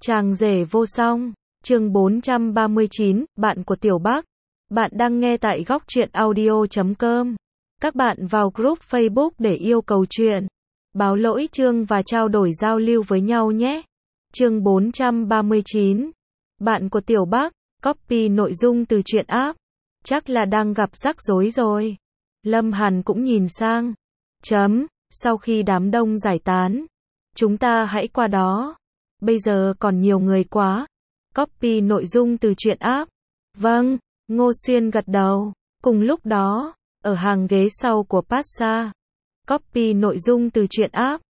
Chàng rể vô song, chương 439, bạn của Tiểu Bắc. Bạn đang nghe tại góc truyện audio.com. Các bạn vào group Facebook để yêu cầu chuyện, báo lỗi chương và trao đổi giao lưu với nhau nhé. Chương 439, bạn của Tiểu Bắc, copy nội dung từ truyện app. Chắc là đang gặp rắc rối rồi. Lâm Hàn cũng nhìn sang. Sau khi đám đông giải tán, chúng ta hãy qua đó. Bây giờ còn nhiều người quá. Copy nội dung từ truyện app. Vâng, Ngô Xuyên gật đầu. Cùng lúc đó, ở hàng ghế sau của Passa, copy nội dung từ truyện app.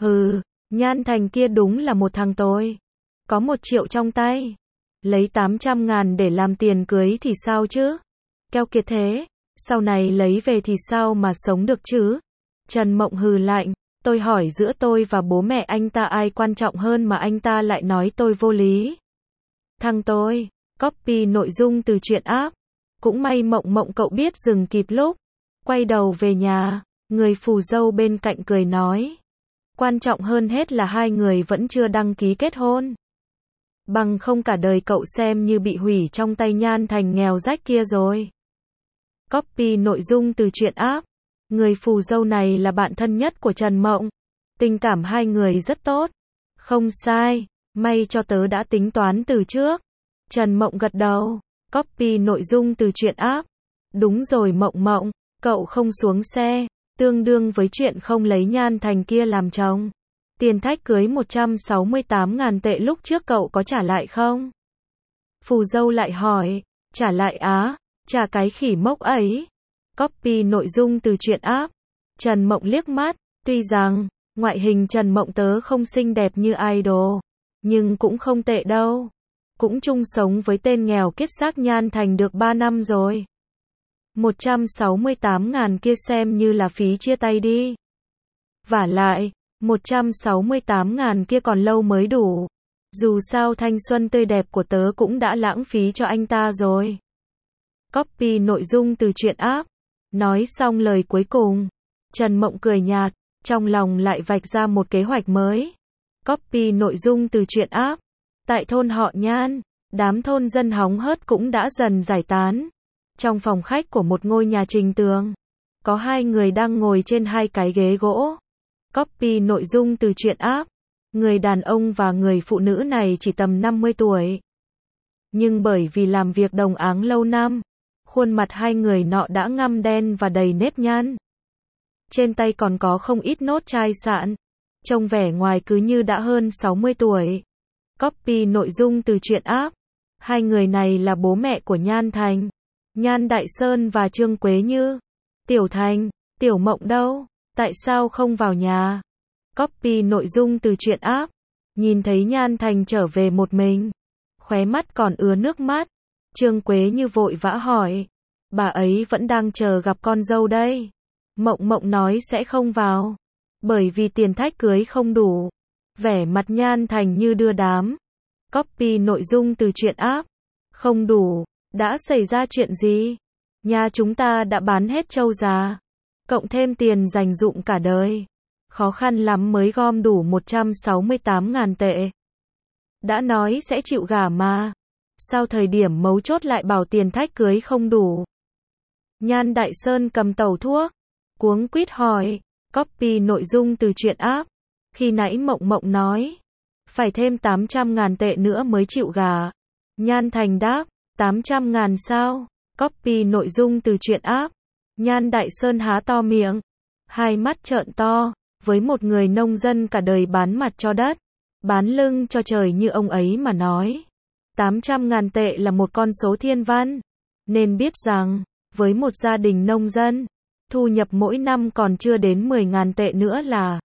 Nhan Thành kia đúng là một thằng tồi. Có 1 triệu trong tay. Lấy 800.000 để làm tiền cưới thì sao chứ? Keo kiệt thế. Sau này lấy về thì sao mà sống được chứ? Trần Mộng hừ lạnh. Tôi hỏi giữa tôi và bố mẹ anh ta ai quan trọng hơn mà anh ta lại nói tôi vô lý. Thằng tôi, copy nội dung từ truyện app. Cũng may Mộng cậu biết dừng kịp lúc. Quay đầu về nhà, người phù dâu bên cạnh cười nói. Quan trọng hơn hết là hai người vẫn chưa đăng ký kết hôn. Bằng không cả đời cậu xem như bị hủy trong tay Nhan Thành nghèo rách kia rồi. Copy nội dung từ truyện app. Người phù dâu này là bạn thân nhất của Trần Mộng. Tình cảm hai người rất tốt. Không sai, may cho tớ đã tính toán từ trước. Trần Mộng gật đầu. Copy nội dung từ truyện app. Đúng rồi Mộng, cậu không xuống xe, tương đương với chuyện không lấy Nhan Thành kia làm chồng. Tiền thách cưới 168.000 tệ lúc trước cậu có trả lại không? Phù dâu lại hỏi. Trả lại á? Trả cái khỉ mốc ấy. Copy nội dung từ truyện app. Trần Mộng liếc mắt, tuy rằng ngoại hình Trần Mộng tớ không xinh đẹp như idol, nhưng cũng không tệ đâu. Cũng chung sống với tên nghèo kiết xác Nhan Thành được 3 năm rồi. 168.000 kia xem như là phí chia tay đi. Vả lại, 168.000 kia còn lâu mới đủ. Dù sao thanh xuân tươi đẹp của tớ cũng đã lãng phí cho anh ta rồi. Copy nội dung từ truyện app. Nói xong lời cuối cùng, Trần Mộng cười nhạt, trong lòng lại vạch ra một kế hoạch mới. Copy nội dung từ truyện app. Tại thôn họ Nhan, đám thôn dân hóng hớt cũng đã dần giải tán. Trong phòng khách của một ngôi nhà trình tường, có 2 người đang ngồi trên 2 cái ghế gỗ. Copy nội dung từ truyện app. Người đàn ông và người phụ nữ này chỉ tầm 50 tuổi. Nhưng bởi vì làm việc đồng áng lâu năm, khuôn mặt hai người nọ đã ngăm đen và đầy nếp nhăn. Trên tay còn có không ít nốt chai sạn. Trông vẻ ngoài cứ như đã hơn 60 tuổi. Copy nội dung từ truyện app. Hai người này là bố mẹ của Nhan Thành, Nhan Đại Sơn và Trương Quế Như. Tiểu Thành, Tiểu Mộng đâu? Tại sao không vào nhà? Copy nội dung từ truyện app. Nhìn thấy Nhan Thành trở về một mình, khóe mắt còn ứa nước mắt. Trương Quế Như vội vã hỏi. Bà ấy vẫn đang chờ gặp con dâu đây. Mộng nói sẽ không vào, bởi vì tiền thách cưới không đủ. Vẻ mặt Nhan Thành như đưa đám. Copy nội dung từ truyện app. Không đủ, đã xảy ra chuyện gì? Nhà chúng ta đã bán hết trâu già, cộng thêm tiền dành dụm cả đời. Khó khăn lắm mới gom đủ 168.000 tệ. Đã nói sẽ chịu gả mà. Sao thời điểm mấu chốt lại bảo tiền thách cưới không đủ? Nhan Đại Sơn cầm tẩu thuốc, cuống quýt hỏi. Copy nội dung từ truyện app. Khi nãy Mộng nói, phải thêm 800.000 tệ nữa mới chịu gả. Nhan Thành đáp, 800.000 sao? Copy nội dung từ truyện app. Nhan Đại Sơn há to miệng, hai mắt trợn to, với một người nông dân cả đời bán mặt cho đất, bán lưng cho trời như ông ấy mà nói. 800.000 tệ là một con số thiên văn, nên biết rằng, với một gia đình nông dân, thu nhập mỗi năm còn chưa đến 10.000 tệ nữa là.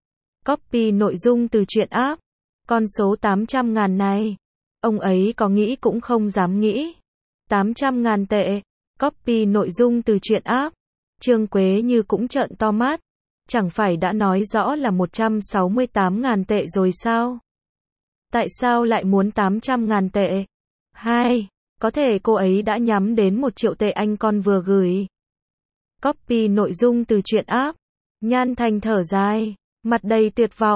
Copy nội dung từ truyện app. Con số 800.000 này, ông ấy có nghĩ cũng không dám nghĩ. 800.000 tệ. Copy nội dung từ truyện app. Trương Quế Như cũng trợn to mắt. Chẳng phải đã nói rõ là 168.000 tệ rồi sao? Tại sao lại muốn 800.000 tệ? Có thể cô ấy đã nhắm đến 1 triệu tệ anh con vừa gửi. Copy nội dung từ truyện app. Nhan Thành thở dài, mặt đầy tuyệt vọng.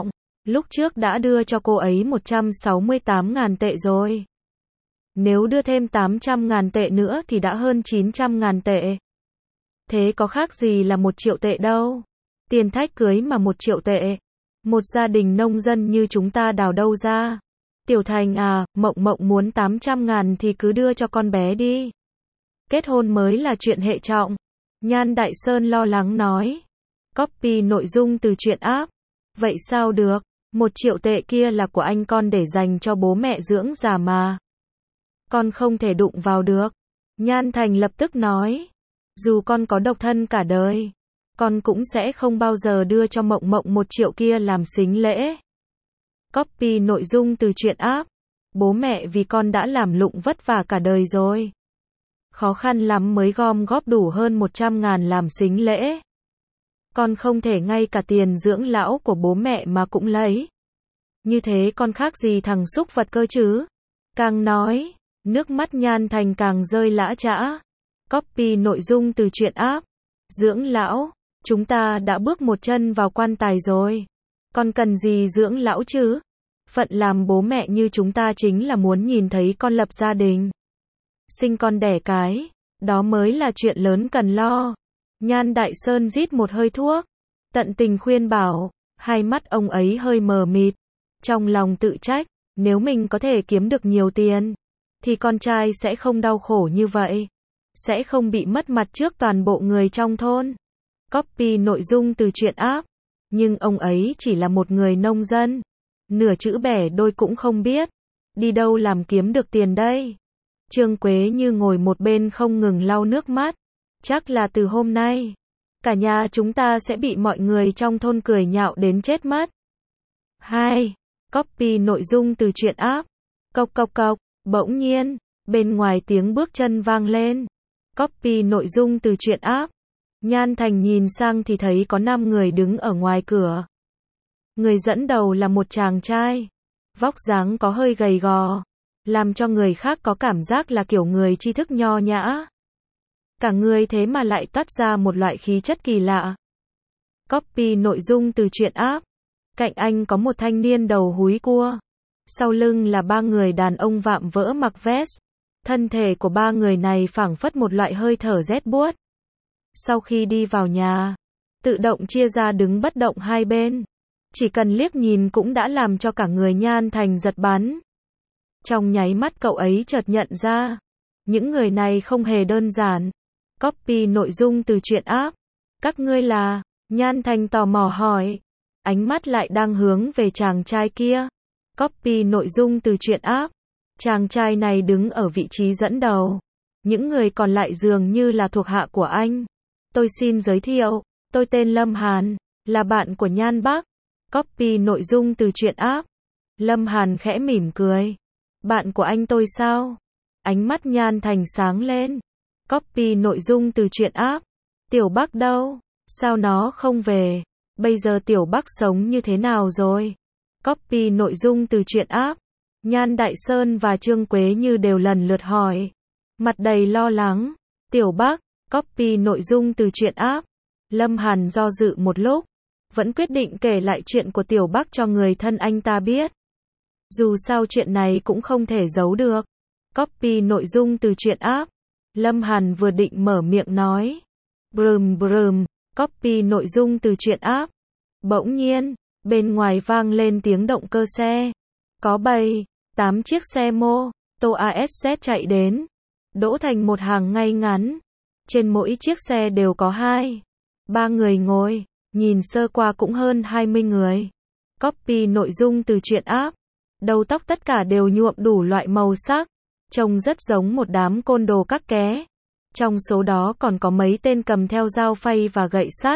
Lúc trước đã đưa cho cô ấy 168.000 tệ rồi. Nếu đưa thêm 800.000 tệ nữa thì đã hơn 900.000 tệ. Thế có khác gì là 1 triệu tệ đâu. Tiền thách cưới mà 1 triệu tệ. Một gia đình nông dân như chúng ta đào đâu ra. Tiểu Thành à, Mộng Mộng muốn 800.000 thì cứ đưa cho con bé đi. Kết hôn mới là chuyện hệ trọng. Nhan Đại Sơn lo lắng nói. Copy nội dung từ truyện app. Vậy sao được, 1 triệu tệ kia là của anh con để dành cho bố mẹ dưỡng già mà. Con không thể đụng vào được. Nhan Thành lập tức nói. Dù con có độc thân cả đời, con cũng sẽ không bao giờ đưa cho Mộng Mộng 1 triệu kia làm sính lễ. Copy nội dung từ truyện app. Bố mẹ vì con đã làm lụng vất vả cả đời rồi. Khó khăn lắm mới gom góp đủ hơn 100.000 làm sính lễ. Con không thể ngay cả tiền dưỡng lão của bố mẹ mà cũng lấy. Như thế con khác gì thằng súc vật cơ chứ? Càng nói, nước mắt Nhan Thành càng rơi lã chã. Copy nội dung từ truyện app. Dưỡng lão, chúng ta đã bước một chân vào quan tài rồi. Con cần gì dưỡng lão chứ? Phận làm bố mẹ như chúng ta chính là muốn nhìn thấy con lập gia đình. Sinh con đẻ cái, đó mới là chuyện lớn cần lo. Nhan Đại Sơn rít một hơi thuốc, tận tình khuyên bảo, hai mắt ông ấy hơi mờ mịt, trong lòng tự trách, nếu mình có thể kiếm được nhiều tiền, thì con trai sẽ không đau khổ như vậy, sẽ không bị mất mặt trước toàn bộ người trong thôn. Copy nội dung từ truyện app, nhưng ông ấy chỉ là một người nông dân, nửa chữ bẻ đôi cũng không biết, đi đâu làm kiếm được tiền đây. Trương Quế Như ngồi một bên không ngừng lau nước mắt. Chắc là từ hôm nay, cả nhà chúng ta sẽ bị mọi người trong thôn cười nhạo đến chết mất. 2. Copy nội dung từ truyện app. Cộc cộc cộc, bỗng nhiên, bên ngoài tiếng bước chân vang lên. Copy nội dung từ truyện app. Nhan Thành nhìn sang thì thấy có 5 người đứng ở ngoài cửa. Người dẫn đầu là một chàng trai, vóc dáng có hơi gầy gò, làm cho người khác có cảm giác là kiểu người tri thức nho nhã. Cả người thế mà lại toát ra một loại khí chất kỳ lạ. Copy nội dung từ truyện app. Cạnh anh có một thanh niên đầu húi cua. Sau lưng là 3 người đàn ông vạm vỡ mặc vest. Thân thể của 3 người này phảng phất một loại hơi thở rét buốt. Sau khi đi vào nhà, tự động chia ra đứng bất động hai bên. Chỉ cần liếc nhìn cũng đã làm cho cả người Nhan Thành giật bắn. Trong nháy mắt cậu ấy chợt nhận ra, những người này không hề đơn giản. Copy nội dung từ truyện app. Các ngươi là? Nhan Thành tò mò hỏi. Ánh mắt lại đang hướng về chàng trai kia. Copy nội dung từ truyện app. Chàng trai này đứng ở vị trí dẫn đầu. Những người còn lại dường như là thuộc hạ của anh. Tôi xin giới thiệu, tôi tên Lâm Hàn, là bạn của Nhan Bắc. Copy nội dung từ truyện app. Lâm Hàn khẽ mỉm cười. Bạn của anh tôi sao? Ánh mắt Nhan Thành sáng lên. Copy nội dung từ truyện app. Tiểu Bắc đâu? Sao nó không về? Bây giờ Tiểu Bắc sống như thế nào rồi? Copy nội dung từ truyện app. Nhan Đại Sơn và Trương Quế Như đều lần lượt hỏi. Mặt đầy lo lắng. Tiểu Bắc. Copy nội dung từ truyện app. Lâm Hàn do dự một lúc, vẫn quyết định kể lại chuyện của Tiểu Bắc cho người thân anh ta biết. Dù sao chuyện này cũng không thể giấu được. Copy nội dung từ truyện app. Lâm Hàn vừa định mở miệng nói. Brum brum, copy nội dung từ truyện app. Bỗng nhiên, bên ngoài vang lên tiếng động cơ xe. Có 7-8 chiếc xe mô tô ASZ chạy đến, đỗ thành một hàng ngay ngắn. Trên mỗi chiếc xe đều có 2-3 người ngồi, nhìn sơ qua cũng hơn 20 người. Copy nội dung từ truyện app. Đầu tóc tất cả đều nhuộm đủ loại màu sắc, trông rất giống một đám côn đồ các ké. Trong số đó còn có mấy tên cầm theo dao phay và gậy sắt.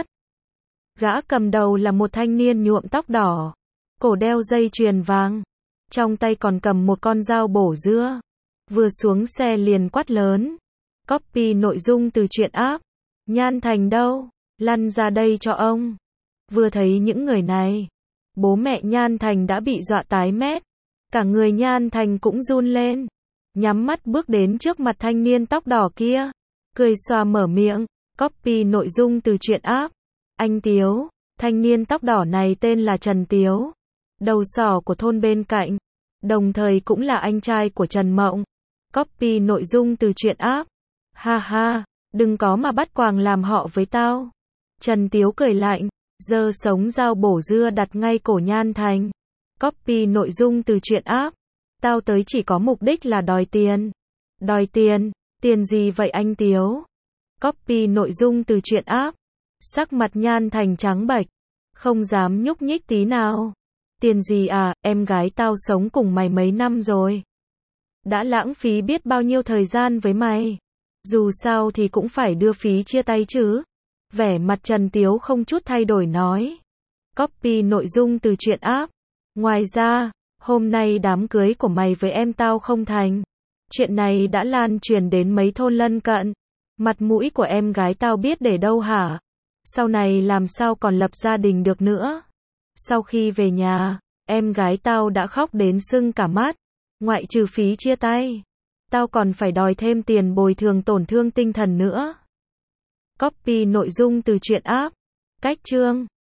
Gã cầm đầu là một thanh niên nhuộm tóc đỏ, cổ đeo dây chuyền vàng, trong tay còn cầm một con dao bổ dưa. Vừa xuống xe liền quát lớn. Copy nội dung từ truyện app. Nhan Thành đâu? Lăn ra đây cho ông. Vừa thấy những người này, bố mẹ Nhan Thành đã bị dọa tái mét. Cả người Nhan Thành cũng run lên, nhắm mắt bước đến trước mặt thanh niên tóc đỏ kia, cười xòa mở miệng. Copy nội dung từ truyện app. Anh Tiếu. Thanh niên tóc đỏ này tên là Trần Tiếu. đầu sỏ của thôn bên cạnh, đồng thời cũng là anh trai của Trần Mộng. Copy nội dung từ truyện app. Ha ha, đừng có mà bắt quàng làm họ với tao. Trần Tiếu cười lạnh, giơ sống dao bổ dưa đặt ngay cổ Nhan Thành. Copy nội dung từ truyện app. Tao tới chỉ có mục đích là đòi tiền. Đòi tiền? Tiền gì vậy anh Tiếu? Copy nội dung từ truyện app. Sắc mặt Nhan Thành trắng bệch, không dám nhúc nhích tí nào. Tiền gì à, em gái tao sống cùng mày mấy năm rồi. Đã lãng phí biết bao nhiêu thời gian với mày. Dù sao thì cũng phải đưa phí chia tay chứ. Vẻ mặt Trần Tiếu không chút thay đổi nói. Copy nội dung từ truyện app. Ngoài ra, hôm nay đám cưới của mày với em tao không thành. Chuyện này đã lan truyền đến mấy thôn lân cận. Mặt mũi của em gái tao biết để đâu hả? Sau này làm sao còn lập gia đình được nữa? Sau khi về nhà, em gái tao đã khóc đến sưng cả mắt. Ngoại trừ phí chia tay, tao còn phải đòi thêm tiền bồi thường tổn thương tinh thần nữa. Copy nội dung từ truyện app. Cách chương